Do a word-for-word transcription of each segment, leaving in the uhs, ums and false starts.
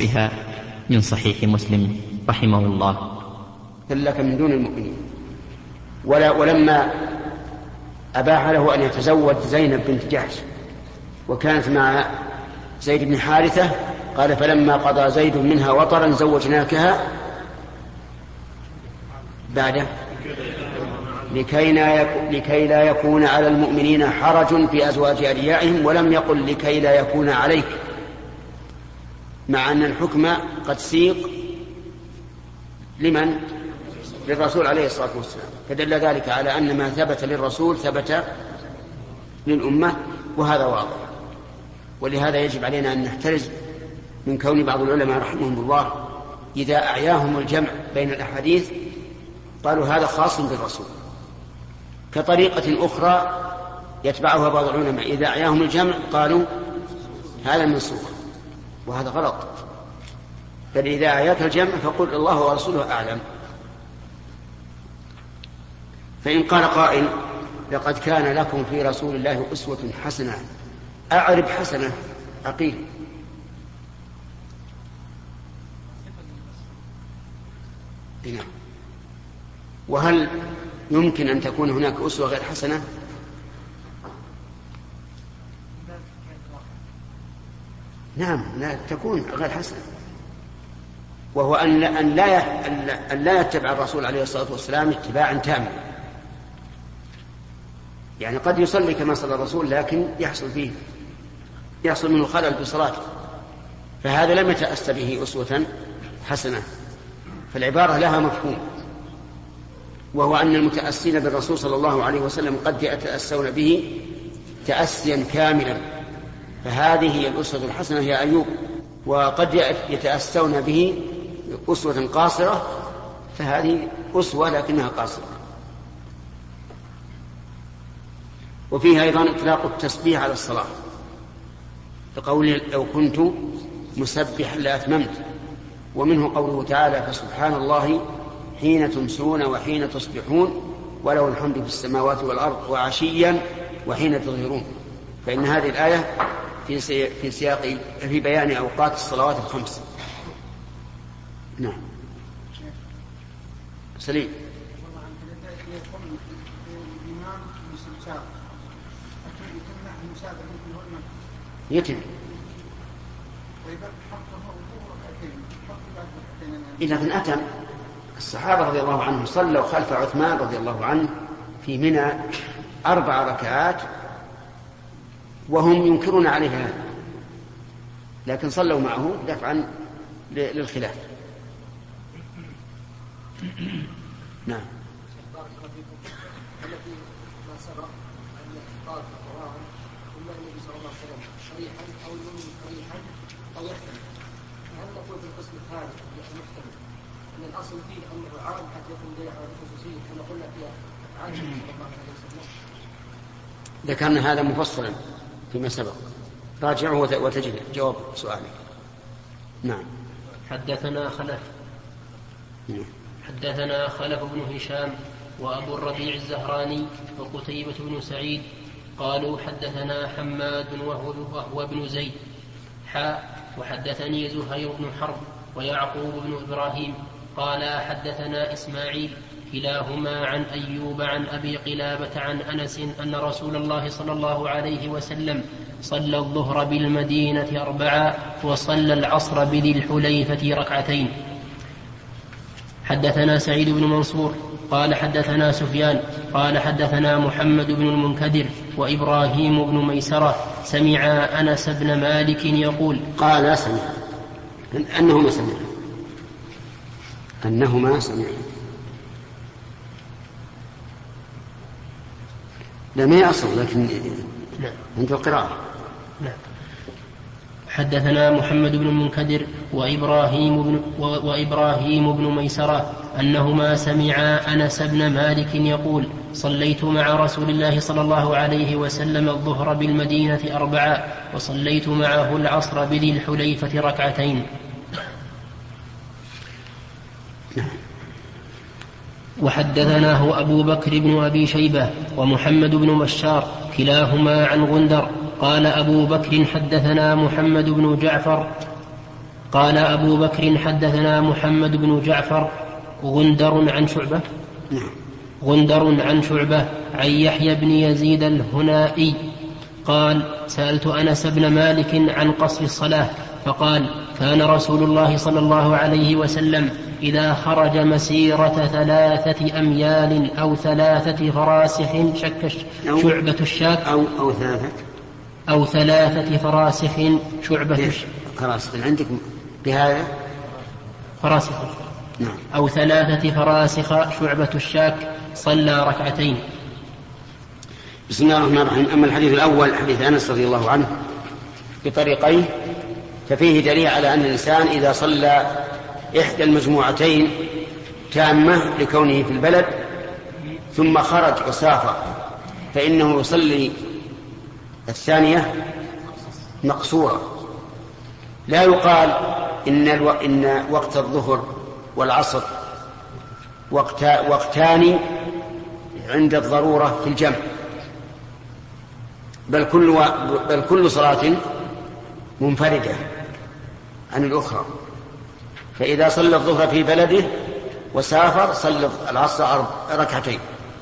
بها من صحيح مسلم رحمه الله. لك من دون المؤمنين. ولا ولما أباح له أن يتزوج زينب بنت جحش وكانت مع زيد بن حارثة قال فلما قضى زيد منها وطرا زوجناكها بعده لكي لا يكون على المؤمنين حرج في أزواج أدعيائهم، ولم يقل لكي لا يكون عليك، مع أن الحكم قد سيق لمن؟ للرسول عليه الصلاة والسلام، فدل ذلك على أن ما ثبت للرسول ثبت للأمة، وهذا واضح. ولهذا يجب علينا أن نحترز من كون بعض العلماء رحمهم الله إذا أعياهم الجمع بين الأحاديث قالوا هذا خاص بالرسول، كطريقة أخرى يتبعها بعض العلماء إذا أعياهم الجمع قالوا هذا منسوخ، وهذا غلط. بل إذا أعياك الجمع فقل الله ورسوله أعلم. فإن قال قائل لقد كان لكم في رسول الله أسوة حسنة، أعرب حسنة عقيل. وهل يمكن أن تكون هناك أسوة غير حسنة؟ نعم، لا تكون غير حسنة، وهو أن لا أن لا يتبع الرسول عليه الصلاة والسلام اتباعا تاما. يعني قد يصلي كما صلى الرسول لكن يحصل فيه يحصل منه خلل في صلاته، فهذا لم يتأسى به أسوة حسنة. فالعبارة لها مفهوم، وهو أن المتأسين بالرسول صلى الله عليه وسلم قد يتأسون به تأسيا كاملا، فهذه هي الأسوة الحسنة يا أيوب، وقد يتأسون به أسوة قاصرة، فهذه أسوة لكنها قاصرة. وفيها أيضا إطلاق التسبيح على الصلاة، بقول لو كنت مسبحا لأتممت، ومنه قوله تعالى فسبحان الله حين تمسون وحين تصبحون وله الحمد في السماوات والأرض وعشيا وحين تظهرون. فإن هذه الآية في في سياق في بيان أوقات الصلوات الخمس. نعم سليم. يتم إذا كان أتم. الصحابة رضي الله عنهم صلوا خلف عثمان رضي الله عنه في منى أربع ركعات وهم ينكرون عليه هذا، لكن صلوا معه دفعا للخلاف. نعم. الأصل فيه أنه عام حتى يكون دليل على الخصوصية كما قلنا فيها عائشة صلى الله عليه وسلم. ذكرنا هذا مفصلا فيما سبق، راجعه وتجد جواب سؤالك. نعم. حدثنا خلف حدثنا خلف بن هشام وأبو الربيع الزهراني وقتيبة بن سعيد قالوا حدثنا حماد وهو, وهو ابن زيد حاء وحدثني زهير بن حرب ويعقوب بن إبراهيم قال حدثنا إسماعيل كلاهما عن أيوب عن أبي قلابة عن أنس أن رسول الله صلى الله عليه وسلم صلى الظهر بالمدينة أربعا وصلى العصر بذي الحليفة ركعتين. حدثنا سعيد بن منصور قال حدثنا سفيان قال حدثنا محمد بن المنكدر وإبراهيم بن ميسرة سمع أنس بن مالك يقول قال سمع أنهما سمع أنهما سمع لم يأصل لكن عند القراءة. نعم. حدثنا محمد بن المنكدر وإبراهيم بن, وإبراهيم بن ميسرة أنهما سمعا أنس بن مالك يقول صليت مع رسول الله صلى الله عليه وسلم الظهر بالمدينة أربعا وصليت معه العصر بذي الحليفة ركعتين. وحدثناه أبو بكر بن أبي شيبة ومحمد بن بشار كلاهما عن غندر قال أبو بكر حدثنا محمد بن جعفر قال أبو بكر حدثنا محمد بن جعفر غندر عن شعبة غندر عن شعبة عن يحيى بن يزيد الهنائي قال سألت أنس بن مالك عن قصر الصلاة فقال كان رسول الله صلى الله عليه وسلم إذا خرج مسيرة ثلاثة أميال أو ثلاثة فراسخ شك شعبة الشاك أو, أو ثلاثة أو ثلاثة فراسخ شعبة الشاك فراسخ عندك بهذا فراسخ نعم. أو ثلاثة فراسخ شعبة الشاك صلى ركعتين. بسم الله الرحمن الرحيم. أما الحديث الأول حديث أنس رضي الله عنه بطريقين ففيه دليل على أن الإنسان إذا صلى إحدى المجموعتين تامة لكونه في البلد ثم خرج وسافر فإنه يصلي الثانية مقصورة. لا يقال إن, الو... إن وقت الظهر والعصر وقت... وقتان عند الضرورة في الجمع، بل كل, و... بل كل صلاة منفردة عن الأخرى. فإذا صلى الظهر في بلده وسافر صلى العصر ركعتين.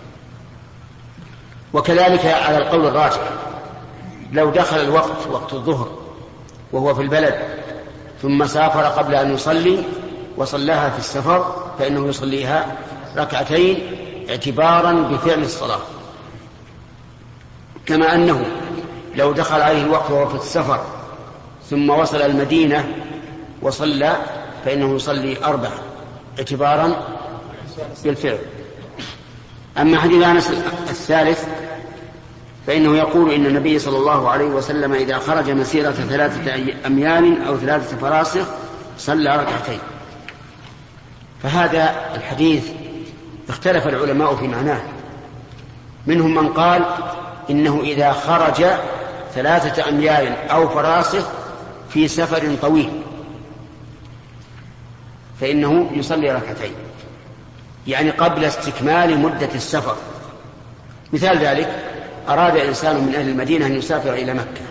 وكذلك على القول الراجح لو دخل الوقت وقت الظهر وهو في البلد ثم سافر قبل أن يصلي وصلاها في السفر فإنه يصليها ركعتين اعتبارا بفعل الصلاة، كما أنه لو دخل عليه الوقت وهو في السفر ثم وصل المدينة وصلى فإنه يصلي أربع اعتبارا بالفعل. أما حديث أنس الثالث فإنه يقول إن النبي صلى الله عليه وسلم إذا خرج مسيرة ثلاثة أميال أو ثلاثة فراسخ صلى ركعتين. فهذا الحديث اختلف العلماء في معناه، منهم من قال إنه إذا خرج ثلاثة أميال أو فراسخ في سفر طويل فإنه يصلي ركعتين، يعني قبل استكمال مدة السفر. مثال ذلك أراد إنسان من أهل المدينة أن يسافر إلى مكة،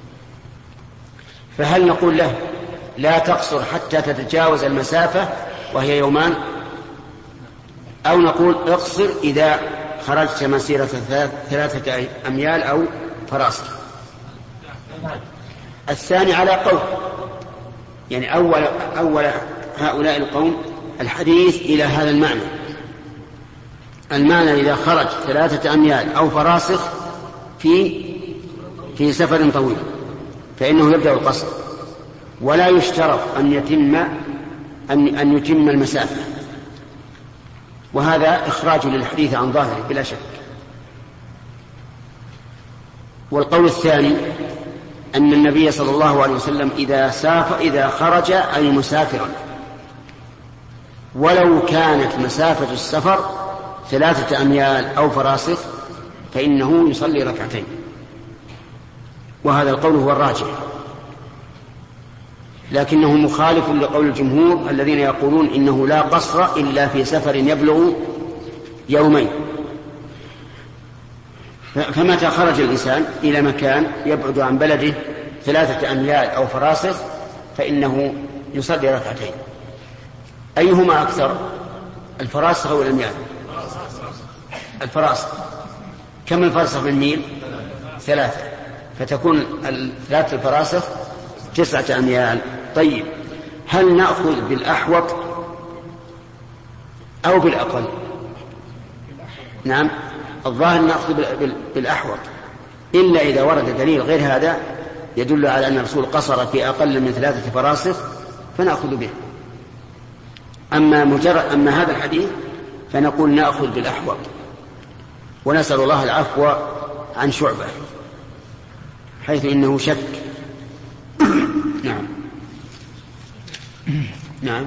فهل نقول له لا تقصر حتى تتجاوز المسافة وهي يومان، أو نقول اقصر إذا خرجت مسيرة ثلاثة أميال أو فراسخ؟ الثاني على قول، يعني أول, أول هؤلاء القوم الحديث إلى هذا المعنى، المعنى إذا خرج ثلاثة أميال أو فراسخ في في سفر طويل فإنه يبدأ القصر، ولا يشترط أن يتم أن أن يتم المسافة، وهذا إخراج للحديث عن ظاهره بلا شك. والقول الثاني أن النبي صلى الله عليه وسلم إذا سافر إذا خرج أي مسافرا ولو كانت مسافة السفر ثلاثة أميال أو فراسخ فإنه يصلي ركعتين، وهذا القول هو الراجح، لكنه مخالف لقول الجمهور الذين يقولون إنه لا قصر إلا في سفر يبلغ يومين. فمتى خرج الإنسان إلى مكان يبعد عن بلده ثلاثة أميال أو فراسخ فإنه يصلي ركعتين. أيهما أكثر، الفراسخ أو الأميال؟ الفراسخ. كم الفرسخ بالميل؟ ثلاثة، فتكون الثلاثة الفراسخ تسعة أميال. طيب، هل نأخذ بالأحوط أو بالأقل؟ نعم، الظاهر نأخذ بالأحوط، إلا إذا ورد دليل غير هذا يدل على أن الرسول قصر في أقل من ثلاثة فراسخ فنأخذ به. أما مجرد أما هذا الحديث فنقول نأخذ بالأحوط، ونسأل الله العفو عن شعبة حيث إنه شك. نعم نعم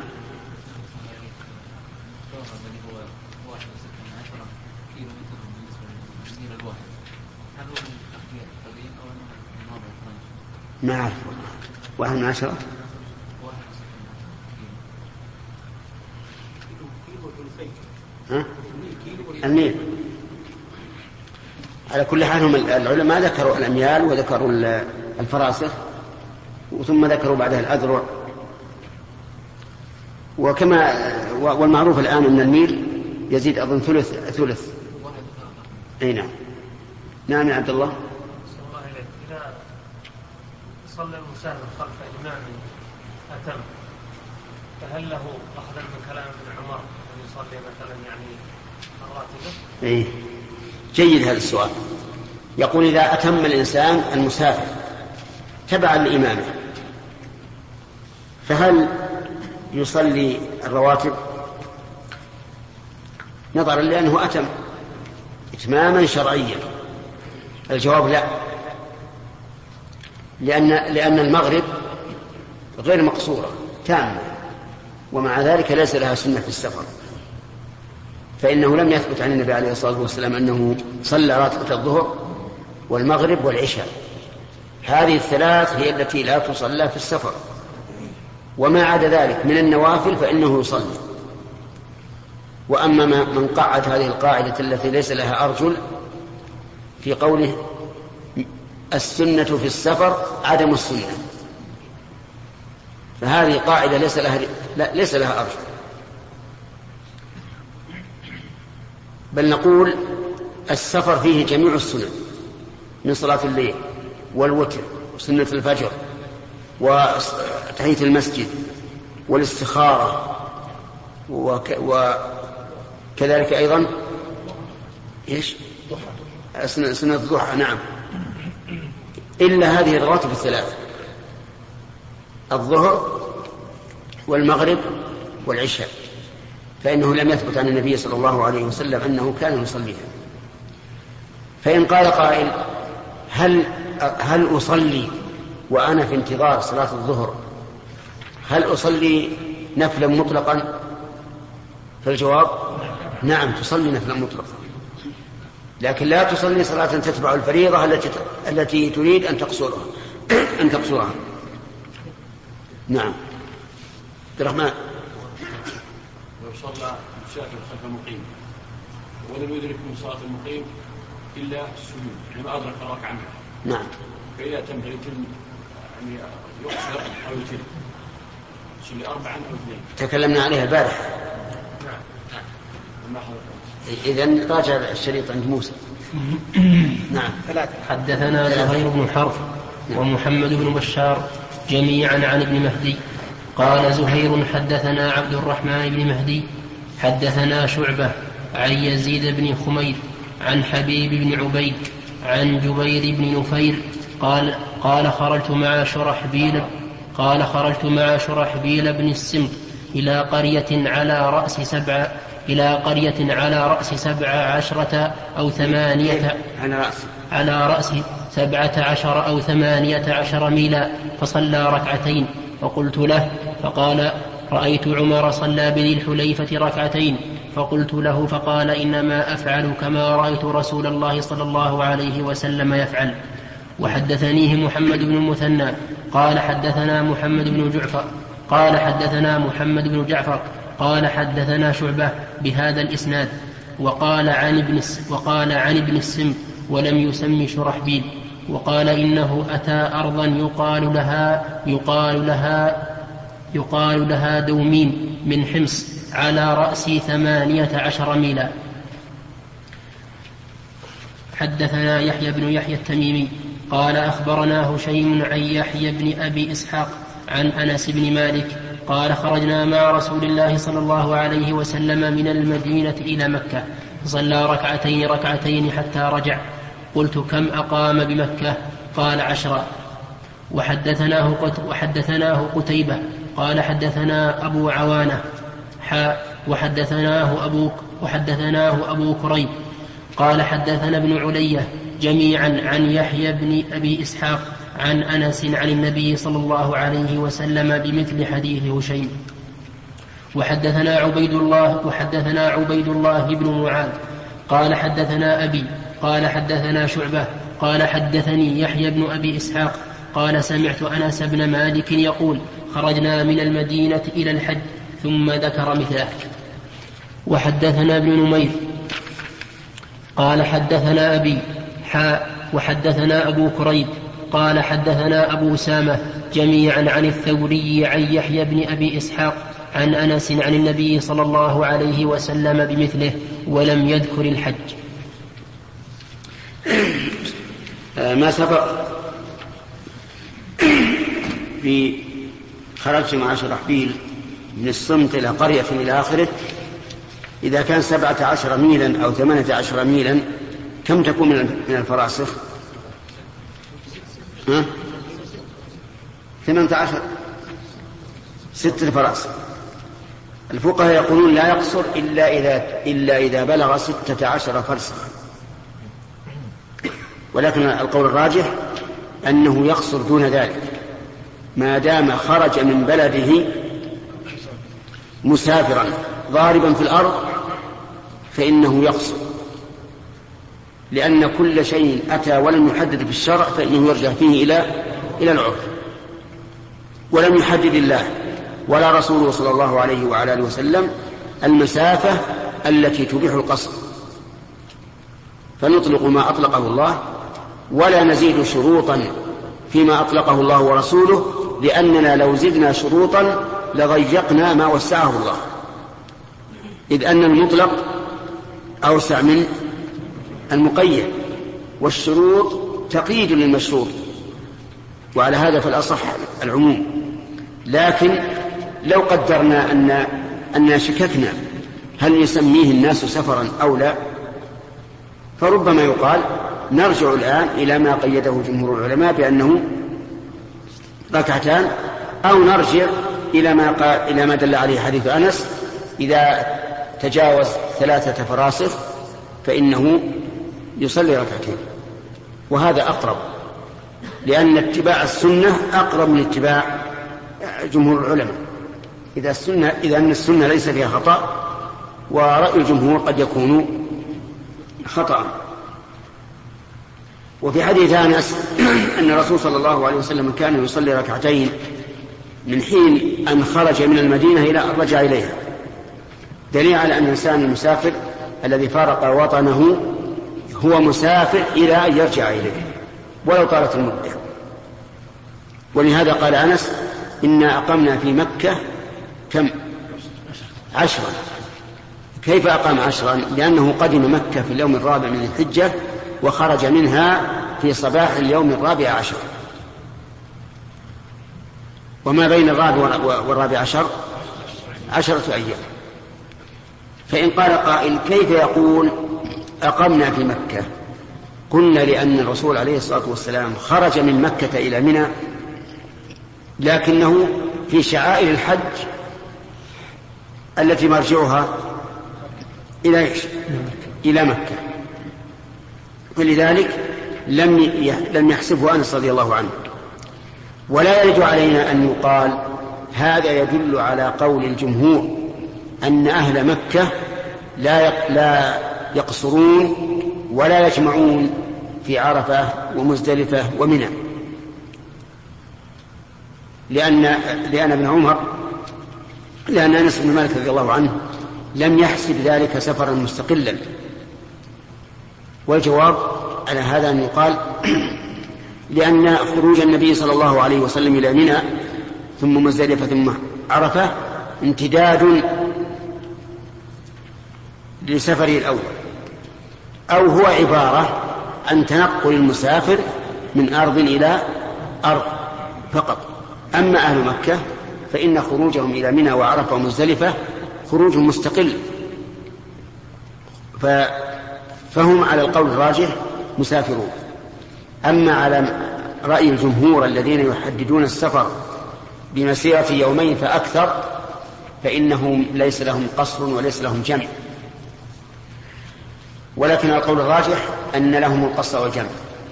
ما أعرف، واحد من عشرة ها؟ الميل. على كل حال هم العلماء ذكروا الأميال وذكروا الفراسخ ثم ذكروا بعدها الأذرع وكما والمعروف الآن أن الميل يزيد أظن ثلث ثلث أي نعم. نعم يا عبد الله. إذا صلى المسافر خلف إمام أتم فهل له أخذا من كلام ابن عمر أن يصلي مثلا يعني الراتبة؟ إيه جيد هذا السؤال. يقول إذا أتم الإنسان المسافر تبعا لإمامه فهل يصلي الرواتب؟ نظرا لأنه أتم إتماما شرعيا الجواب لا، لأن, لأن المغرب غير مقصورة تامة ومع ذلك ليس لها سنة في السفر، فإنه لم يثبت عن النبي عليه الصلاة والسلام أنه صلى راتبة الظهر والمغرب والعشاء، هذه الثلاث هي التي لا تصلى في السفر، وما عدا ذلك من النوافل فإنه يصلي. وأما من قعد هذه القاعدة التي ليس لها أرجل في قوله السنة في السفر عدم السنة، فهذه قاعدة ليس لها, لا ليس لها أرجل، بل نقول السفر فيه جميع السنن من صلاة الليل والوتر وسنة الفجر وتحية المسجد والاستخارة وك... وكذلك أيضا إيش سنة الضحى نعم، إلا هذه الرواتب الثلاث الظهر والمغرب والعشاء، فإنه لم يثبت عن النبي صلى الله عليه وسلم أنه كان يصليها. فإن قال قائل هل, هل أصلي وأنا في انتظار صلاة الظهر هل أصلي نفلا مطلقا؟ فالجواب نعم تصلي نفلا مطلقا، لكن لا تصلي صلاة تتبع الفريضة التي, التي تريد أن تقصرها أن تقصرها. نعم عبد الرحمن. لو صلى مسافر خلف المقيم ولم يدرك من صلاة المقيم إلا السجود يعني ما أدرك الركعة عنها نعم، فإذا تم يتم يعني يقصر أو يتم يصلي أربعا أو اثنين تكلمنا عليها البارح. نعم. إذن راجع الشريط عند موسى. نعم. حدثنا زهير بن حرب ومحمد بن بشار جميعا عن ابن مهدي قال زهير حدثنا عبد الرحمن بن مهدي حدثنا شعبة عن يزيد بن خمير عن حبيب بن عبيد عن جبير بن نفير قال قال خرجت مع شرحبيل قال خرجت مع شرحبيل بن السمط إلى قرية على رأس سبع إلى قرية على رأس سبع عشرة أو ثمانية على رأس على رأس سبعة عشر أو ثمانية عشر ميلا فصلى ركعتين فقلت له فقال رأيت عمر صلى بذي الحليفة ركعتين فقلت له فقال إنما أفعل كما رأيت رسول الله صلى الله عليه وسلم يفعل. وحدثنيه محمد بن المثنى قال حدثنا محمد بن جعفر قال حدثنا محمد بن جعفر قال حدثنا شعبة بهذا الإسناد وقال عن ابن وقال عن ابن السم ولم يسم شرحبيل وقال إنه أتى أرضا يقال لها يقال لها يقال لها دومين من حمص على رأس ثمانية عشر ميلا. حدثنا يحيى بن يحيى التميمي قال أخبرنا هشيم عن يحيى بن أبي إسحاق عن أنس بن مالك قال خرجنا مع رسول الله صلى الله عليه وسلم من المدينة إلى مكة صلى ركعتين ركعتين حتى رجع قلت كم أقام بمكة؟ قال عشرا. وحدثناه, قت وحدثناه قتيبة قال حدثنا أبو عوانة حاء وحدثناه أبو, وحدثناه أبو كريب قال حدثنا ابن علية جميعا عن يحيى بن أبي إسحاق عن أنس عن النبي صلى الله عليه وسلم بمثل حديث هشيم. وحدثنا عبيد الله وحدثنا عبيد الله بن معاذ قال حدثنا أبي قال حدثنا شعبة قال حدثني يحيى بن أبي إسحاق قال سمعت أنس بن مالك يقول خرجنا من المدينة إلى الحج ثم ذكر مثله. وحدثنا ابن نمير قال حدثنا أبي حاء وحدثنا أبو كريب قال حدثنا أبو سامة جميعا عن الثوري عن يحيى بن أبي إسحاق عن أنس عن النبي صلى الله عليه وسلم بمثله ولم يذكر الحج. ما سبق في خرجت مع شرحبيل من الصمت إلى قرية إلى آخره، إذا كان سبعة عشر ميلا أو ثمانية عشر ميلا كم تكون من الفراسخ؟ ها؟ ثمانية عشر ستة فراسخ. الفقهاء يقولون لا يقصر إلا إذا, إلا إذا بلغ ستة عشر فرسخا، ولكن القول الراجح أنه يقصر دون ذلك ما دام خرج من بلده مسافرا ضاربا في الأرض فإنه يقصر، لأن كل شيء أتى ولم يحدد في الشرع فإنه يرجع فيه إلى إلى العرف، ولم يحدد الله ولا رسوله صلى الله عليه وعلى آله وسلم المسافة التي تبيح القصر، فنطلق ما أطلقه الله ولا نزيد شروطا فيما أطلقه الله ورسوله، لأننا لو زدنا شروطا لضيقنا ما وسعه الله، إذ أن المطلق أوسع من المقيد، والشروط تقييد للمشروط، وعلى هذا فالأصح العموم. لكن لو قدرنا أن أننا شككنا هل يسميه الناس سفرا أو لا، فربما يقال نرجع الآن إلى ما قيده جمهور العلماء بأنه ركعتان، أو نرجع إلى ما قال إلى ما دل عليه حديث أنس إذا تجاوز ثلاثة فراسخ فإنه يصلي ركعتين، وهذا أقرب، لأن اتباع السنة أقرب من اتباع جمهور العلماء إذا السنة إذا أن السنة ليس فيها خطأ، ورأي الجمهور قد يكون خطأ. وفي حديث أنس أن الرسول صلى الله عليه وسلم كان يصلي ركعتين من حين أن خرج من المدينة إلى أن رجع إليها، دليل على أن الإنسان المسافر الذي فارق وطنه هو مسافر إلى أن يرجع إليه ولو طالت المدة. ولهذا قال أنس إنا أقمنا في مكة كم؟ عشرا. كيف أقام عشرا؟ لأنه قدم مكة في اليوم الرابع من الحجة وخرج منها في صباح اليوم الرابع عشر، وما بين الرابع والرابع عشر عشرة أيام. فإن قال قائل كيف يقول أقمنا في مكة؟ قلنا لأن الرسول عليه الصلاة والسلام خرج من مكة إلى منى، لكنه في شعائر الحج التي مرجعها إلى إيش؟ إلى مكة، ولذلك لم لم يحسبه أنس رضي الله عنه. ولا يرد علينا أن يقال هذا يدل على قول الجمهور أن أهل مكة لا لا يقصرون ولا يجمعون في عرفة ومزدلفة ومنى، لأن لأن ابن عمر لأن أنس بن مالك رضي الله عنه لم يحسب ذلك سفرا مستقلا. والجواب على هذا أن يقال لأن خروج النبي صلى الله عليه وسلم إلى منى ثم مزدلفة ثم عرفة امتداد لسفره الأول، أو هو عبارة عن تنقل المسافر من أرض إلى أرض فقط. أما أهل مكة فإن خروجهم إلى منى وعرفة ومزدلفة خروج مستقل، فهم على القول الراجح مسافرون. أما على رأي الجمهور الذين يحددون السفر بمسيرة يومين فأكثر فإنهم ليس لهم قصر وليس لهم جمع، ولكن القول الراجح أن لهم القصر والجمع،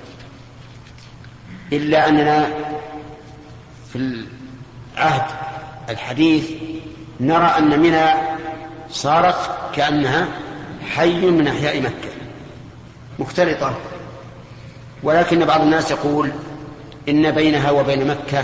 إلا أننا في العهد الحديث نرى أن منى صارت كأنها حي من أحياء مكة مختلطة، ولكن بعض الناس يقول إن بينها وبين مكة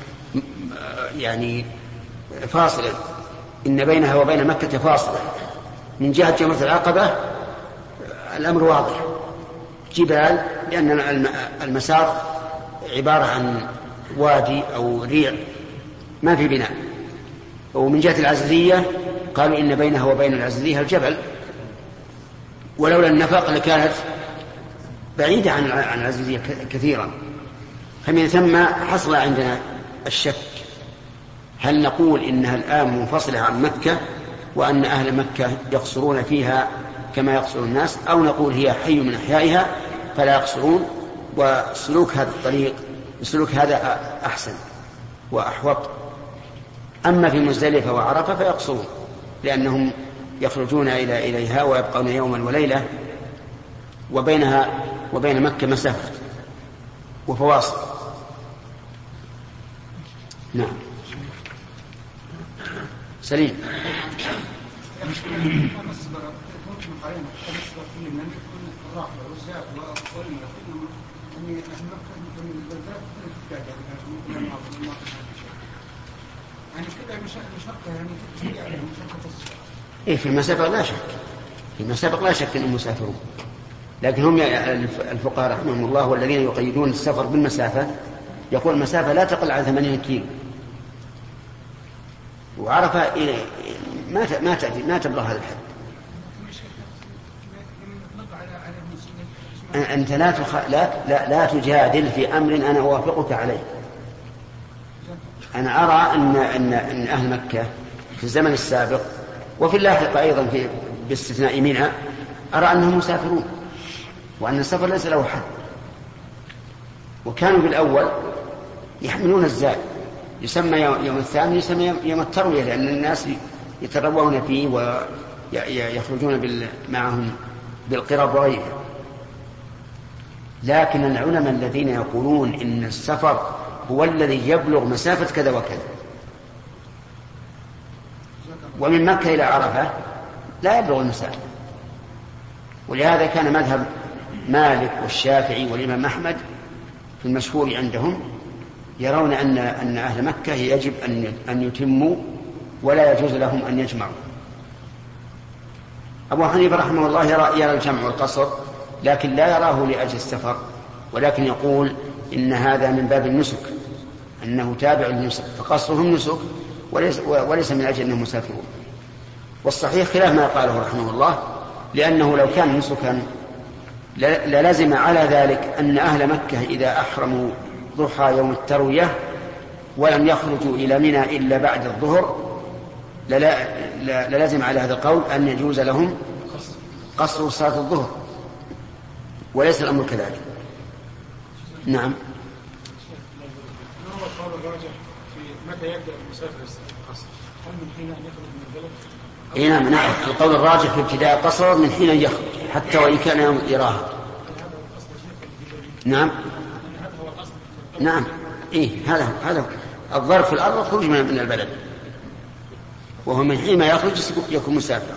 يعني فاصلة، إن بينها وبين مكة فاصلة. من جهة جمرة العقبة الأمر واضح، جبال، لأن المسار عبارة عن وادي أو ريع ما في بناء. ومن جهة العزيزية قالوا إن بينها وبين العزيزية الجبل، ولولا النفق لكانت بعيدة عن العزيزية كثيرا. فمن ثم حصل عندنا الشك، هل نقول إنها الآن منفصلة عن مكة وأن أهل مكة يقصرون فيها كما يقصر الناس، أو نقول هي حي من أحيائها فلا يقصرون، وسلوك هذا الطريق سلوك هذا أحسن وأحوط. أما في مزدلفة وعرفة فيقصرون، لأنهم يخرجون إلى إليها ويبقون يوما وليلة، وبينها وبين مكة مسافة وفواصل. نعم سليم. إيه في المسافة لا شك، في المسافة لا شك أنهم مسافرون، لكن هم الفقهاء رحمهم الله والذين يقيدون السفر بالمسافة يقول المسافة لا تقل عن ثمانين كيلو، وعرفة ما ما تأتي ما تبلغ هذا الحد. أنت لا, تخ... لا, لا, لا تجادل في أمر أنا أوافقك عليه. أنا أرى أن, أن, أن أهل مكة في الزمن السابق وفي اللاحق أيضا في باستثناء منى أرى أنهم مسافرون، وأن السفر ليس له حد. وكانوا بالأول يحملون الزاد، يسمى يوم الثامن يسمى يوم التروية، لأن الناس يتروون فيه ويخرجون معهم بالقرب وغيره. لكن العلماء الذين يقولون إن السفر هو الذي يبلغ مسافة كذا وكذا، ومن مكة إلى عرفة لا يبلغ المسافة، ولهذا كان مذهب مالك والشافعي والإمام أحمد في المشهور عندهم يرون أن أن أهل مكة يجب أن أن يتموا ولا يجوز لهم أن يجمعوا. أبو حنيفة رحمه الله يرى, يرى الجمع والقصر، لكن لا يراه لأجل السفر، ولكن يقول إن هذا من باب النسك، أنه تابع للنسك، فقصرهم نسك وليس, وليس من أجل أنهم مسافرون. والصحيح خلاف ما قاله رحمه الله، لأنه لو كان نسكا للازم على ذلك أن أهل مكة إذا أحرموا ضحى يوم التروية ولم يخرجوا إلى منى إلا بعد الظهر للازم على هذا القول أن يجوز لهم قصر صلاة الظهر، وليس الأمر كذلك. نعم. ما هو القول الراجح في متى يبدأ المسافر القصر؟ هل من حين أن يخرج من البلد؟ اي نعم نعم، القول الراجح في ابتداء القصر من حين أن يخرج حتى وإن كان يوم يراها. نعم نعم إيه هذا هذا الظرف في الأرض خروج من البلد، وهو من حين ما يخرج يكون مسافر.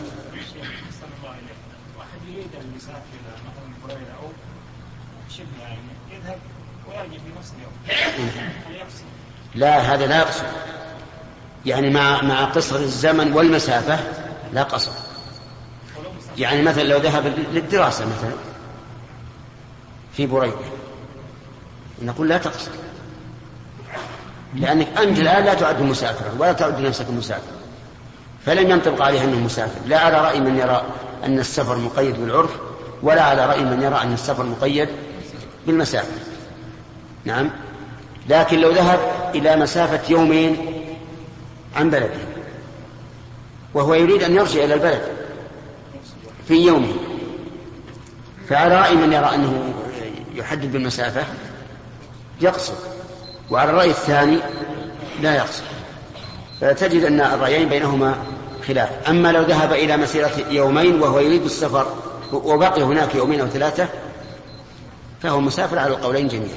واحد يريد أن يسافر إلى مثلا بريدة أو شبه يعني يذهب ويرجع في نفس اليوم، لا هذا لا يقصر، يعني مع مع قصر الزمن والمسافة لا قصر. يعني مثلا لو ذهب للدراسة مثلا في بريدة نقول لا تقصر، لأنك أنت الآن لا تعد مسافرا ولا تعد نفسك مسافرا، فلم ينطبق عليها أنه مسافر. لا على رأي من يرى أن السفر مقيد بالعرف، ولا على رأي من يرى أن السفر مقيد بالمسافة. نعم. لكن لو ذهب إلى مسافة يومين عن بلده وهو يريد أن يرجع إلى البلد في يومه، فعلى رأي من يرى أنه يحدد بالمسافة يقصر، وعلى الرأي الثاني لا يقصر. فتجد أن الرأيين بينهما خلاف. أما لو ذهب إلى مسيرة يومين وهو يريد السفر وبقي هناك يومين أو ثلاثة فهو مسافر على القولين جميعا.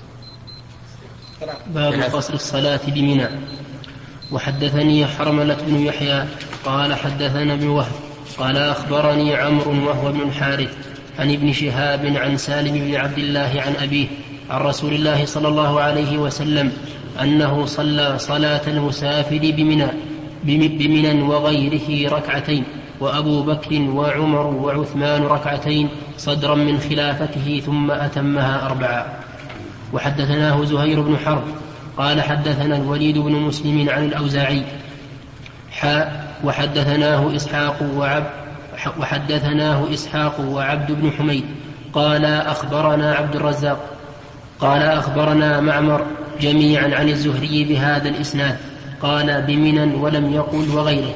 باب قصر الصلاة بمنى. وحدثني حرملة بن يحيى قال حدثنا ابن وهب قال أخبرني عمرو وهو بن الحارث عن ابن شهاب عن سالم بن عبد الله عن أبيه عن رسول الله صلى الله عليه وسلم أنه صلى صلاة المسافر بمنى بمنى وغيره ركعتين، وأبو بكر وعمر وعثمان ركعتين صدرا من خلافته ثم أتمها أربعا. وحدثناه زهير بن حرب قال حدثنا الوليد بن مسلم عن الأوزاعي حاء وحدثناه إسحاق وعبد وحدثناه إسحاق وعبد بن حميد قال أخبرنا عبد الرزاق قال أخبرنا معمر جميعا عن الزهري بهذا الإسناد قال بمنى ولم يقل وغيره.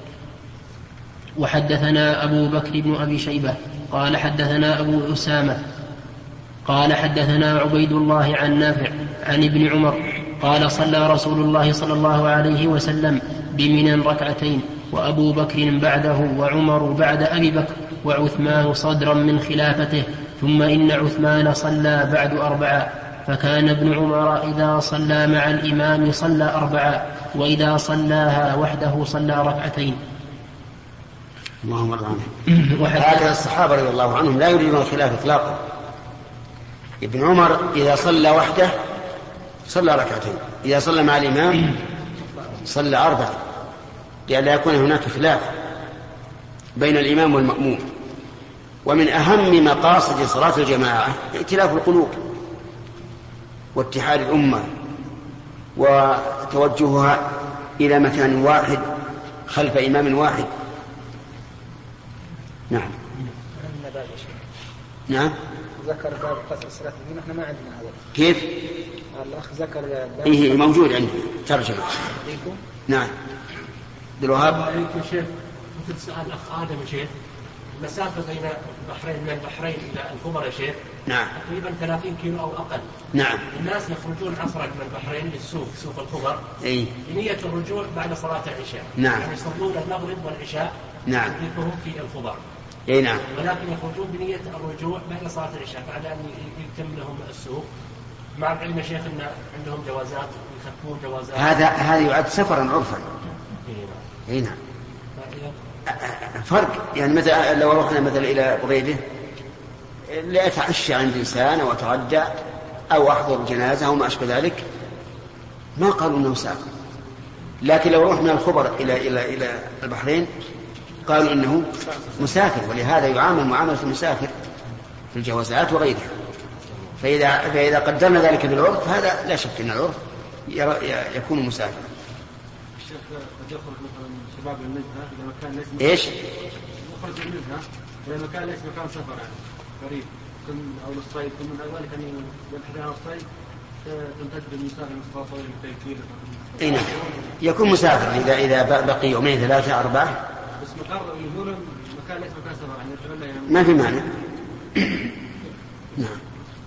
وحدثنا أبو بكر بن أبي شيبة قال حدثنا أبو أسامة قال حدثنا عبيد الله عن نافع عن ابن عمر قال صلى رسول الله صلى الله عليه وسلم بمنى ركعتين وأبو بكر بعده وعمر بعد أبي بكر وعثمان صدرا من خلافته ثم إن عثمان صلى بعد أربعا فكان ابن عمر إذا صلى مع الإمام صلى أربعا وإذا صلاها وحده صلى ركعتين. اللهم ارض عنهم. هكذا الصحابة رضي الله عنهم لا يريدون الخلاف إطلاقا. ابن عمر إذا صلى وحده صلى ركعتين، إذا صلى مع الإمام صلى أربعة، لئلا يكون هناك خلاف بين الإمام والمأموم. ومن أهم مقاصد صلاة الجماعة ائتلاف القلوب واتحاد الأمة وتوجهها إلى مكان واحد خلف إمام واحد. نعم. نعم. ذكر باب قصر الصلاة الدين، احنا ما عندنا هذا. كيف؟ الأخ ذكر باب. إيه موجود عندي ترجمة. نعم. عبد الوهاب. عليكم شيخ، مثل سؤال الأخ آدم شيخ، المسافة بين البحرين من البحرين إلى الخبر يا شيخ نعم تقريبا ثلاثين كيلو أو أقل. نعم. الناس يخرجون عصرا من البحرين للسوق، سوق الخبر، أي بنية الرجوع بعد صلاة العشاء. نعم. يعني يصلون المغرب والعشاء. نعم. يقفهم في الخبر. أي نعم. ولكن يخرجون بنية الرجوع بعد صلاة العشاء بعد أن يتم لهم السوق. مع العلم يا شيخ أن عندهم جوازات ويختمون جوازات. هذا هذا يعد سفرا عرفا. أي نعم. فرق يعني مثلا لو رحنا مثلا إلى قريبة لأتعشى عند إنسان أو أتغدى أو أحضر جنازة أو ما أشبه ذلك ما قالوا أنه سافر. لكن لو رحنا الخبر إلى إلى إلى البحرين قالوا إنه مسافر، ولهذا يعامل معاملة المسافر في الجوازات وغيرها. فإذا فإذا قدرنا ذلك بالعرف هذا لا شك أن العرف يكون مسافرا. يخرج مثلا شباب النزهة إذا مكان ليس مكان إيش؟ يخرج النزهة إذا مكان ليس مكان سفر يعني قريب أو للصيد، ثم ذلك أن ينحدها الصيد تمتد بالمسافة المسافة للتيكيل. أي نعم يكون مسافر إذا إذا بقي يومين ثلاثة أربعة. بس مقرر يقولون مكان ليس مكان سفر يعني يتولى يعني ما في معنى. نعم.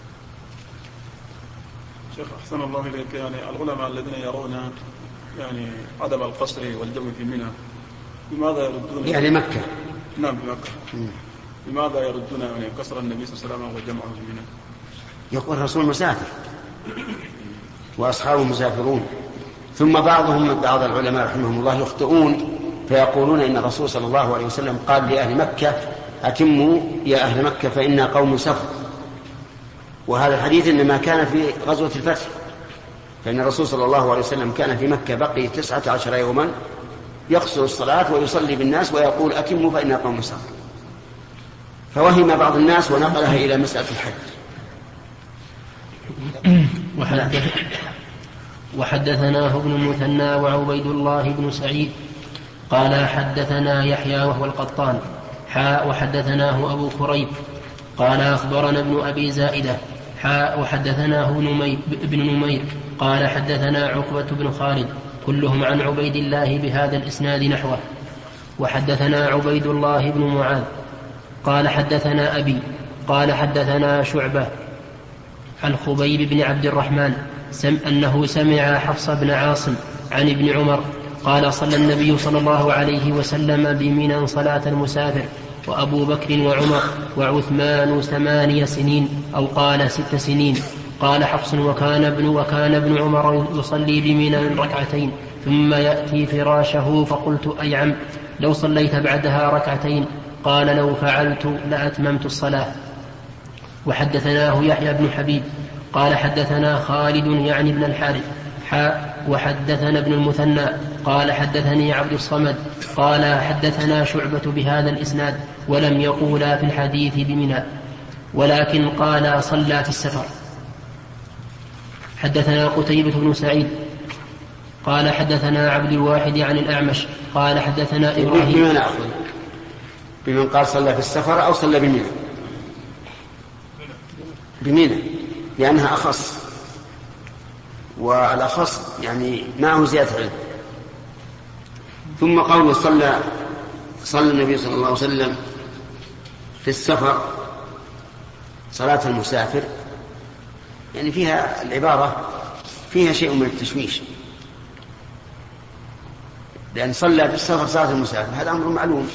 شيخ أحسن الله إليك، يعني العلماء الذين يرون يعني عدم القصر والجمع في منى لماذا يردون يعني مكة؟ نعم في مكة. م. لماذا يردون يعني قصر النبي صلى الله عليه وسلم وجمعه في منى؟ يقول الرسول مسافر وأصحابه مسافرون. ثم بعضهم بعض العلماء رحمهم الله يخطئون فيقولون إن الرسول صلى الله عليه وسلم قال لأهل مكة أتموا يا أهل مكة فإنا قوم سفر، وهذا الحديث إنما كان في غزوة الفتح، فإن الرسول صلى الله عليه وسلم كان في مكة بقي تسعة عشر يوما يقصر الصلاة ويصلي بالناس ويقول أتموا فإنا قوم سفر. فوهم بعض الناس ونقلها إلى مسألة الحج. وحدثناه ابن المثنى وعبيد الله بن سعيد قال حدثنا يحيى وهو القطان حاء وحدثناه أبو كريب قال أخبرنا ابن أبي زائدة حاء وحدثناه ابن نمير قال حدثنا عقبة بن خالد كلهم عن عبيد الله بهذا الإسناد نحوه. وحدثنا عبيد الله بن معاذ قال حدثنا أبي قال حدثنا شعبة عن خبيب بن عبد الرحمن سم أنه سمع حفص بن عاصم عن ابن عمر قال صلى النبي صلى الله عليه وسلم بمنى صلاة المسافر وأبو بكر وعمر وعثمان ثماني سنين أو قال ست سنين. قال حفص وكان ابن, وكان ابن عمر يصلي بمنى ركعتين ثم يأتي فراشه فقلت أي عم لو صليت بعدها ركعتين قال لو فعلت لأتممت الصلاة. وحدثناه يحيى بن حبيب قال حدثنا خالد يعني ابن الحارث حاء وحدثنا ابن المثنى قال حدثني عبد الصمد قال حدثنا شعبة بهذا الإسناد ولم يقولا في الحديث بمنى ولكن قال صلى في السفر. حدثنا قتيبة بن سعيد قال حدثنا عبد الواحد عن الأعمش قال حدثنا إبراهيم. بما نأخذ بمن قال صلى في السفر أو صلى بمنى؟ بمنى لأنها أخص، والأخص يعني معه زيادة علم. ثم قوله صلى صلى النبي صلى الله عليه وسلم في السفر صلاة المسافر، يعني فيها العبارة فيها شيء من التشويش، لأن صلى في السفر صلاة المسافر هذا أمر معلوم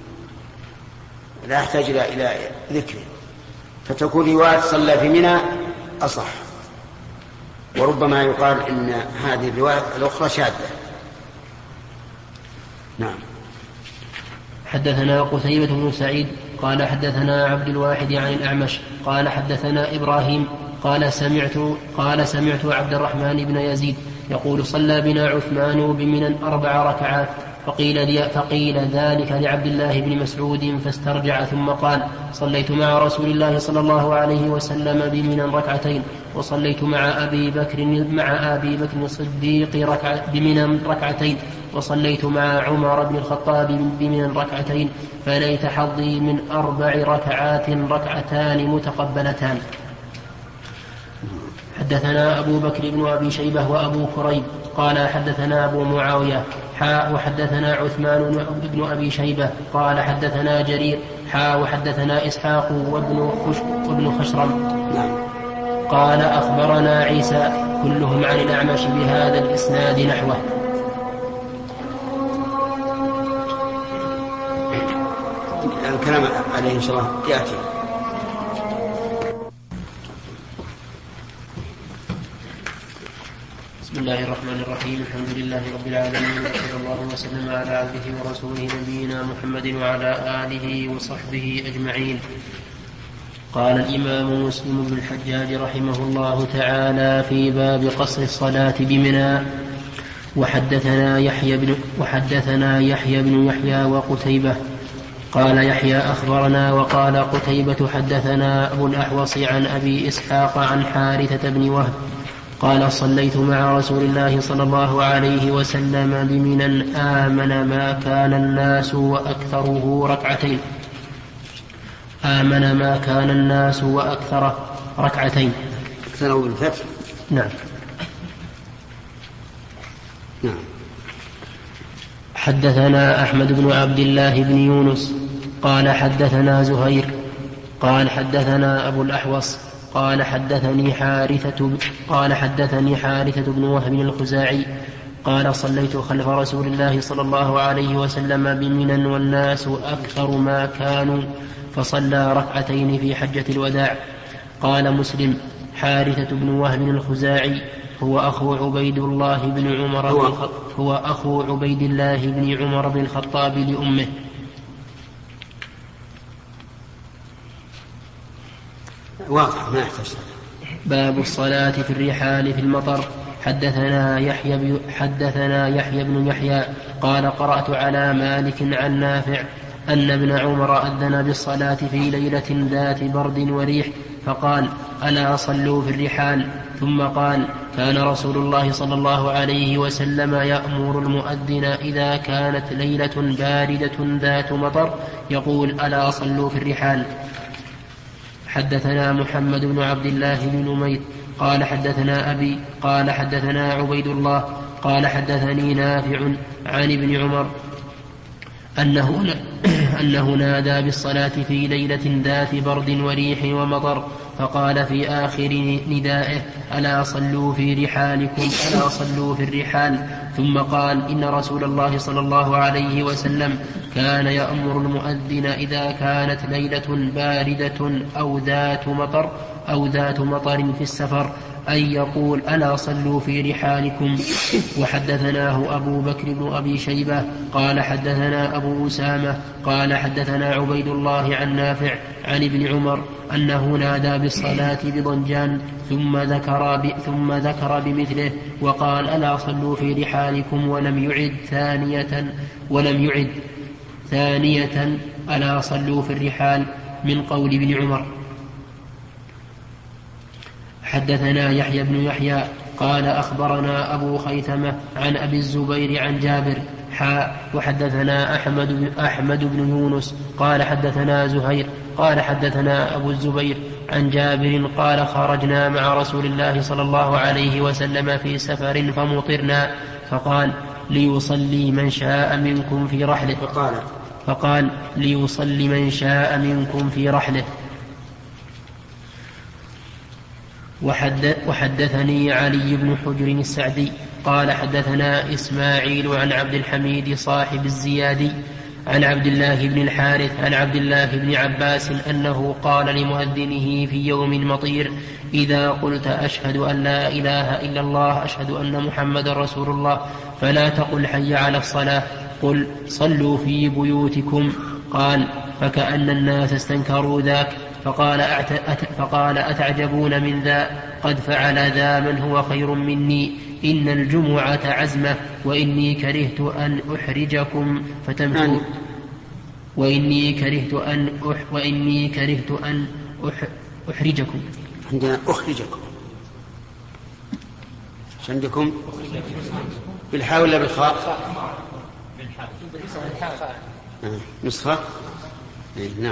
لا يحتاج إلى إلى ذكره، فتكون رواية صلى في منى أصح، وربما يقال إن هذه الرواية الأخرى شاذة. نعم. حدثنا قتيبة بن سعيد قال حدثنا عبد الواحد عن الأعمش قال حدثنا إبراهيم قال سمعت قال سمعت عبد الرحمن بن يزيد يقول صلى بنا عثمان بمنى أربع ركعات، فقيل, فقيل ذلك لعبد الله بن مسعود فاسترجع ثم قال صليت مع رسول الله صلى الله عليه وسلم بمنى ركعتين، وصليت مع أبي بكر مع أبي بكر الصديق ركع بمنى ركعتين، وصليت مع عمر بن الخطاب بمنى ركعتين، فليت حظي من أربع ركعات ركعتان متقبلتان. حدثنا أبو بكر بن أبي شيبة وأبو كريب قال حدثنا أبو معاوية حاء وحدثنا عثمان بن أبي شيبة قال حدثنا جرير حاء وحدثنا إسحاق وابن, خش وابن خشرم قال أخبرنا عيسى كلهم عن الأعمش بهذا الإسناد نحوه. الكلام عليه إن شاء الله يأتي. بسم الله الرحمن الرحيم. الحمد لله رب العالمين، وصلى الله وسلم على عبده ورسوله نبينا محمد وعلى آله وصحبه أجمعين. قال الإمام مسلم بن الحجاج رحمه الله تعالى في باب قصر الصلاة بمنى: وحدثنا يحيى بن وحدثنا يحيى بن يحيى وقتيبة قال يحيى أخبرنا وقال قتيبة حدثنا أبو الأحوص عن أبي إسحاق عن حارثة بن وهب قال صليت مع رسول الله صلى الله عليه وسلم بمنى آمن ما كان الناس وأكثره ركعتين آمن ما كان الناس وأكثر ركعتين أكثره بالفتح. نعم. نعم. حدثنا أحمد بن عبد الله بن يونس قال حدثنا زهير قال حدثنا أبو الأحوص قال حدثني حارثة قال حدثني حارثة بن وهب الخزاعي قال صليت خلف رسول الله صلى الله عليه وسلم بمنى والناس أكثر ما كانوا فصلى ركعتين في حجة الوداع. قال مسلم: حارثة بن وهب الخزاعي هو أخو عبيد الله بن عمر هو, بن هو أخو عبيد الله بن عمر بن الخطاب لأمه. واقع ما يحتاج. باب الصلاة في الرحال في المطر. حدثنا يحيى حدثنا يحيى بن يحيى قال قرأت على مالك عن نافع أن ابن عمر أذن بالصلاة في ليلة ذات برد وريح فقال: ألا صلوا في الرحال؟ ثم قال: كان رسول الله صلى الله عليه وسلم يأمر المؤذن إذا كانت ليلة باردة ذات مطر يقول: ألا صلوا في الرحال. حدثنا محمد بن عبد الله بن نمير قال حدثنا أبي قال حدثنا عبيد الله قال حدثني نافع عن ابن عمر أنه, أنه نادى بالصلاة في ليلة ذات برد وريح ومطر فقال في آخر ندائه: ألا صلوا في رحالكم ألا صلوا في الرحال. ثم قال: إن رسول الله صلى الله عليه وسلم كان يأمر المؤذن إذا كانت ليلة باردة أو ذات مطر أو ذات مطر في السفر أن يقول: ألا صلوا في رحالكم. وحدثناه أبو بكر بن أبي شيبة قال حدثنا أبو أسامة قال حدثنا عبيد الله عن نافع عن ابن عمر أنه نادى بالصلاة بضنجان ثم ذكر, ب... ثم ذكر بمثله وقال: ألا صلوا في رحالكم، ولم يعد ثانية ولم يعد ثانية ألا صلوا في الرحال من قول ابن عمر. حدثنا يحيى بن يحيى قال أخبرنا أبو خيثمة عن أبي الزبير عن جابر حاء وحدثنا أحمد, أحمد بن يونس قال حدثنا زهير قال حدثنا أبو الزبير عن جابر قال خرجنا مع رسول الله صلى الله عليه وسلم في سفر فمطرنا فقال ليصلي من شاء منكم في رحله فقال, فقال ليصلي من شاء منكم في رحله. وحدثني علي بن حجر السعدي قال حدثنا إسماعيل عن عبد الحميد صاحب الزيادي عن عبد الله بن الحارث عن عبد الله بن عباس أنه قال لمؤذنه في يوم مطير إذا قلت أشهد أن لا إله إلا الله أشهد أن محمد رسول الله فلا تقل حي على الصلاة قل صلوا في بيوتكم. قال فكأن الناس استنكروا ذاك فقال, أت... فقال أتعجبون من ذا قد فعل ذا من هو خير مني إن الجمعة عزمة وإني كرهت أن أحرجكم فتمشوا وإني كرهت أن أح... وإني كرهت أن أح... أحرجكم عندنا أخرجكم عندكم بالحاء ولا بالخاء؟ نسخة نعم.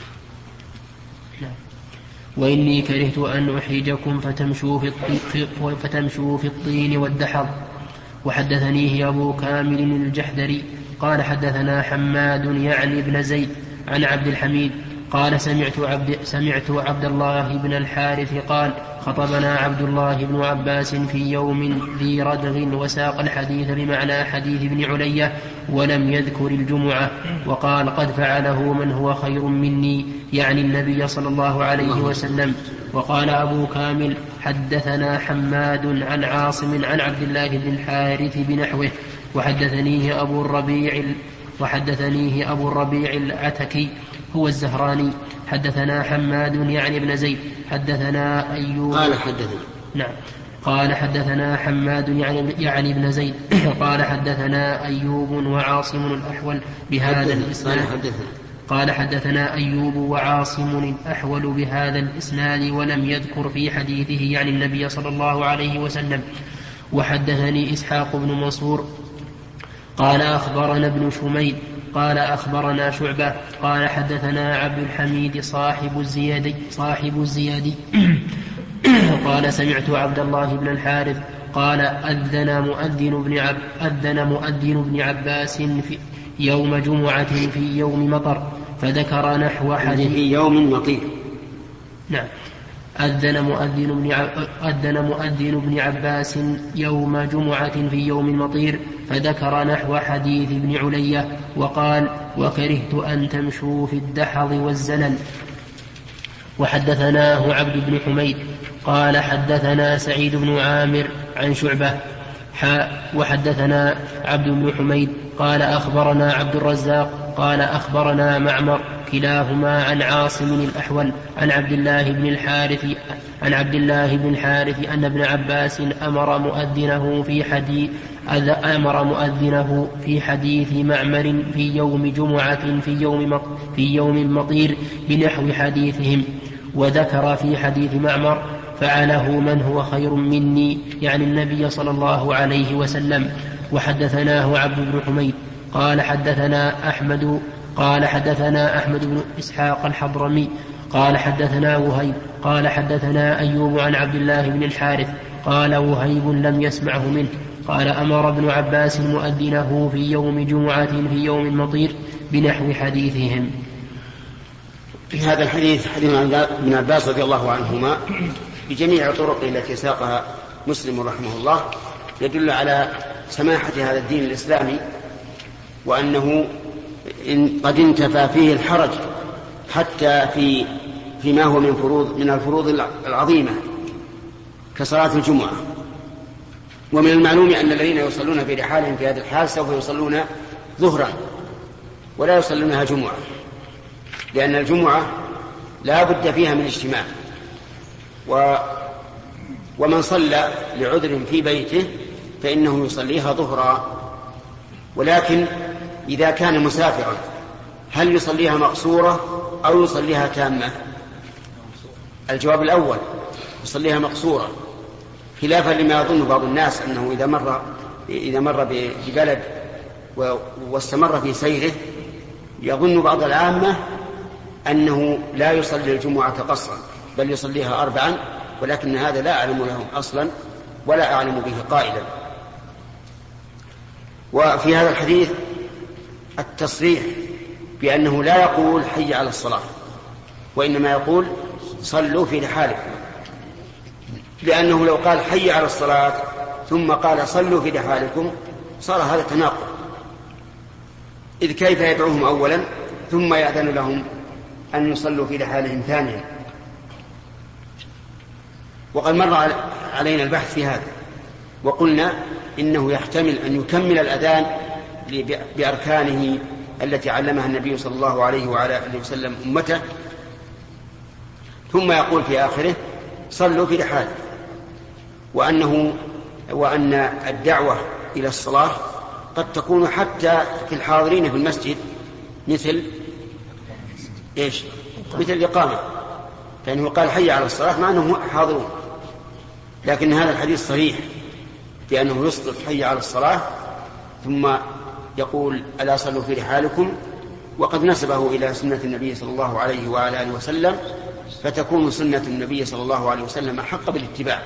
وإني كرهت أن أحرجكم فتمشوا في, الطين فتمشوا في الطين والدحض. وحدثنيه أبو كامل الجحدري قال حدثنا حماد يعني بن زيد عن عبد الحميد قال سمعت عبد, سمعت عبد الله بن الحارث قال خطبنا عبد الله بن عباس في يوم ذي ردغ وساق الحديث بمعنى حديث ابن علية ولم يذكر الجمعة وقال قد فعله من هو خير مني يعني النبي صلى الله عليه وسلم. وقال أبو كامل حدثنا حماد عن عاصم عن عبد الله بن الحارث بنحوه. وحدثنيه أبو الربيع وحدثنيه أبو الربيع العتكي هو الزهراني حدثنا حماد يعني ابن زيد حدثنا أيوب قال حدثنا نعم قال حدثنا حماد يعني, يعني ابن زيد قال حدثنا أيوب وعاصم الأحول بهذا الإسناد قال حدثنا أيوب وعاصم الأحول بهذا الإسناد ولم يذكر في حديثه يعني النبي صلى الله عليه وسلم. وحدثني إسحاق بن منصور قال أخبرنا ابن شميد قال أخبرنا شعبة قال حدثنا عبد الحميد صاحب الزيادي صاحب الزيادي قال سمعت عبد الله بن الحارث قال أذن مؤذن بن عب أذن مؤذن بن عباس في يوم جمعة في يوم مطر فذكر نحو حديث في يوم مطير. نعم أذن مؤذن بن أذن مؤذن بن عباس يوم جمعة في يوم مطير فذكر نحو حديث ابن علية وقال وكرهت أن تمشوا في الدحض والزلل. وحدثناه عبد بن حميد قال حدثنا سعيد بن عامر عن شعبة حاء وحدثنا عبد بن حميد قال أخبرنا عبد الرزاق قال أخبرنا معمر كلاهما عن عاصم الأحول عن عبد الله بن الحارث عن عبد الله بن الحارث أن ابن عباس أمر مؤذنه في حديث أمر مؤذنه في حديث معمر في يوم جمعة في يوم في يوم مطير بنحو حديثهم وذكر في حديث معمر فعله من هو خير مني يعني النبي صلى الله عليه وسلم. وحدثناه عبد بن حميد قال حدثنا أحمد قال حدثنا أحمد بن إسحاق الحضرمي قال حدثنا وهيب قال حدثنا أيوب عن عبد الله بن الحارث قال وهيب لم يسمعه منه قال أمر ابن عباس مؤذنه في يوم جمعة في يوم مطير بنحو حديثهم. في هذا الحديث حديث ابن عباس رضي الله عنهما بجميع طرقه التي ساقها مسلم رحمه الله يدل على سماحة هذا الدين الإسلامي وأنه إن قد انتفى فيه الحرج حتى في فيما هو من فروض من الفروض العظيمة كصلاة الجمعة. ومن المعلوم أن الذين يصلون في رحالهم في هذا الحال سوف يصلون ظهرا ولا يصلونها جمعة لأن الجمعة لا بد فيها من اجتماع و ومن صلى لعذر في بيته فإنه يصليها ظهرا. ولكن إذا كان مسافرا هل يصليها مقصورة أو يصليها تامة؟ الجواب الأول يصليها مقصورة، خلافا لما يظن بعض الناس أنه إذا مر إذا مر ببلد واستمر في سيره يظن بعض العامة أنه لا يصلي الجمعة قصرا بل يصليها أربعا، ولكن هذا لا أعلم له أصلا ولا أعلم به قائلا. وفي هذا الحديث التصريح بأنه لا يقول حي على الصلاة، وإنما يقول صلوا في رحالكم، لأنه لو قال حي على الصلاة ثم قال صلوا في رحالكم صار هذا تناقض، إذ كيف يدعوهم أولا ثم يأذن لهم أن يصلوا في رحالهم ثانيا. وقد مر علينا البحث في هذا وقلنا إنه يحتمل أن يكمل الأذان بأركانه التي علمها النبي صلى الله عليه وعلى آله وسلم أمته، ثم يقول في آخره صلوا في رحالكم، وأنه وأن الدعوة إلى الصلاة قد تكون حتى في الحاضرين في المسجد مثل إيش؟ مثل الإقامة، فإنه قال حي على الصلاة مع أنهم حاضرون، لكن هذا الحديث صريح بأنه يسقط حي على الصلاة ثم يقول ألا صلوا في رحالكم، وقد نسبه إلى سنة النبي صلى الله عليه وعلى آله وسلم، فتكون سنة النبي صلى الله عليه وسلم أحق بالاتباع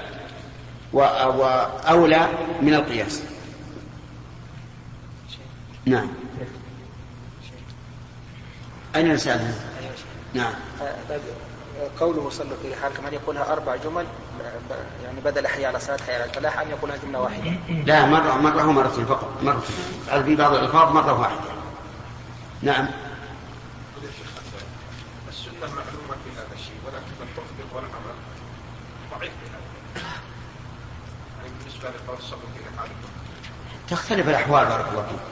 وأولى من القياس. نعم. أين رسالة؟ نعم. قوله صلوا في رحالكم هل يقولها أربع جمل يعني بدل حي على الصلاة حي على الفلاح أم يقولها جملة واحدة؟ لا، مرة مرة ومرتين فقط، مرتين في بعض الألفاظ مرة واحدة. نعم. السنة معلومة في هذا الشيء ولكن من تطبق والعمل ضعيف بهذا، يعني بالنسبة لقول صلوا في رحالكم تختلف الأحوال بارك الله فيك.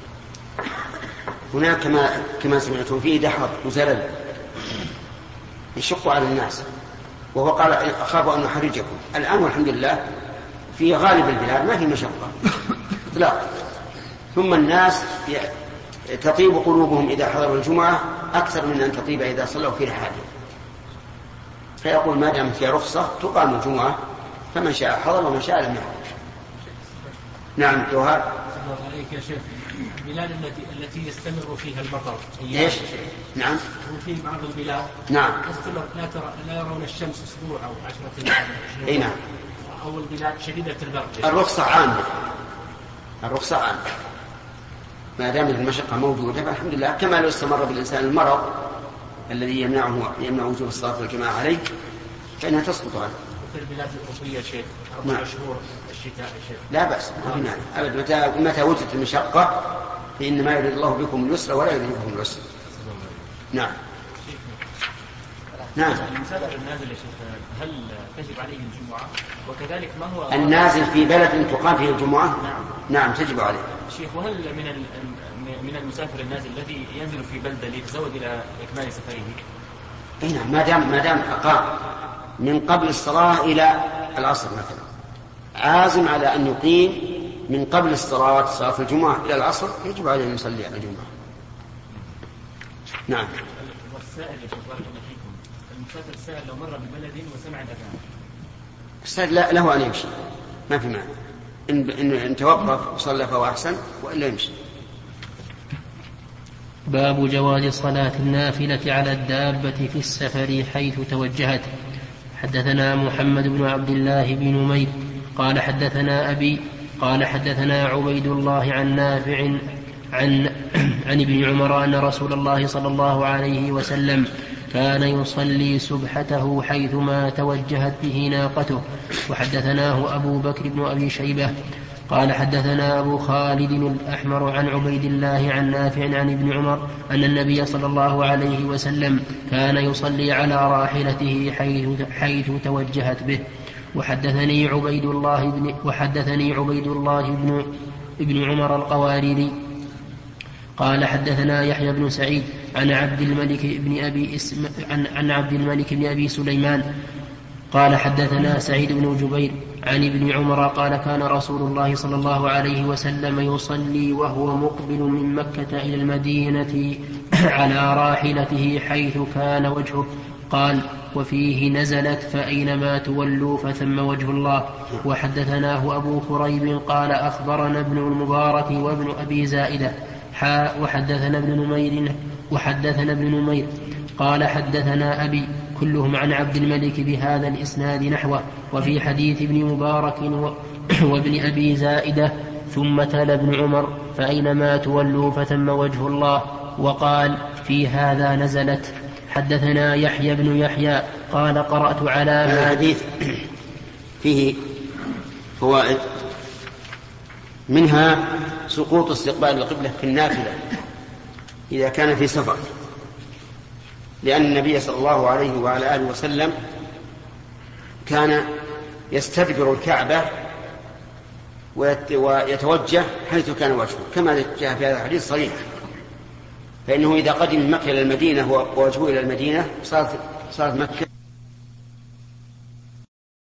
هناك كما كما سمعتم فيه دحض وزلل يشق على الناس، وهو قال أخاف أن أحرجكم. الآن والحمد لله في غالب البلاد ما في مشقة إطلاقا، ثم الناس تطيب قلوبهم إذا حضروا الجمعة أكثر من أن تطيب إذا صلوا في رحالهم، فيقول ما دام فيها رخصة تقام الجمعة فمن شاء حضر ومن شاء لم يحضر. نعم. جوهر عليك يا شيخ، البلاد التي التي يستمر فيها المطر ايش؟ نعم. وفي بعض البلاد نعم يستمر لا ترى لا يرون الشمس اسبوع او عشرة ايام. اي نعم. او البلاد شديدة البرد. الرخصة عامة، الرخصة عامة ما دام المشقة موجودة فالحمد لله، كما لو استمر بالإنسان المرض الذي يمنعه يمنع وجوب الصلاة والجماعة عليه فإنها تسقط عنه. في البلاد الأوروبية شيخ أربع نعم. شهور الشتاء شيخ لا بأس ما في مانع أبد. متى متى وجدت المشقة فإنما يريد الله بكم اليسر ولا يريد بكم العسر. نعم. نعم. المسافر النازل يا شيخ هل تجب عليه الجمعة؟ وكذلك ما هو النازل في بلد تقام فيه الجمعة؟ نعم. نعم تجب عليه. شيخ وهل من من المسافر النازل الذي ينزل في بلدة ليتزود إلى إكمال سفره؟ أي نعم، ما دام ما دام أقام من قبل الصلاة إلى العصر مثلا، عازم على أن يقيم من قبل الصلاة صلاة الجمعة إلى العصر، يجب عليه أن يصلي على الجمعة. نعم. والسائل يا شيخ بارك الله فيكم، المسافر السائل لو مر ببلد وسمع الأذان السائل لا له أن يمشي ما في معنى، إن, إن, إن توقف وصلى فهو أحسن وإلا يمشي. باب جواز صلاة النافلة على الدابة في السفر حيث توجهت. حدثنا محمد بن عبد الله بن نمير قال حدثنا أبي قال حدثنا عبيد الله عن نافع عن, عن ابن عمر أن رسول الله صلى الله عليه وسلم كان يصلي سبحته حيثما توجهت به ناقته. وحدثناه أبو بكر بن أبي شيبة قال حدثنا أبو خالد الأحمر عن عبيد الله عن نافع عن ابن عمر أن النبي صلى الله عليه وسلم كان يصلي على راحلته حيث, حيث توجهت به. وحدثني عبيد الله بن وحدثني عبيد الله بن ابن عمر القواريري قال حدثنا يحيى بن سعيد عن عبد الملك بن أبي اسم عن, عن عبد الملك بن أبي سليمان قال حدثنا سعيد بن جبير عن ابن عمر قال كان رسول الله صلى الله عليه وسلم يصلي وهو مقبل من مكة إلى المدينة على راحلته حيث كان وجهه. قال وفيه نزلت فأينما تولوا فثم وجه الله. وحدثناه أبو كريب قال أخبرنا ابن المبارك وابن أبي زائدة حاء وحدثنا ابن نمير وحدثنا ابن نمير قال حدثنا أبي كلهم عن عبد الملك بهذا الإسناد نحوه. وفي حديث ابن مبارك وابن أبي زائدة ثم تلا ابن عمر فأينما تولوا فثم وجه الله. وقال في هذا نزلت. حدثنا يحيى بن يحيى قال قرأت على هذا الحديث فيه فوائد، منها سقوط استقبال القبلة في النافلة إذا كان في سفر، لأن النبي صلى الله عليه وعلى آله وسلم كان يستدبر الكعبة ويتوجه حيث كان وجهه كما جاء في هذا الحديث صريح، فإنه إذا قدم مكة إلى المدينة ووجهه إلى المدينة صارت صارت مكة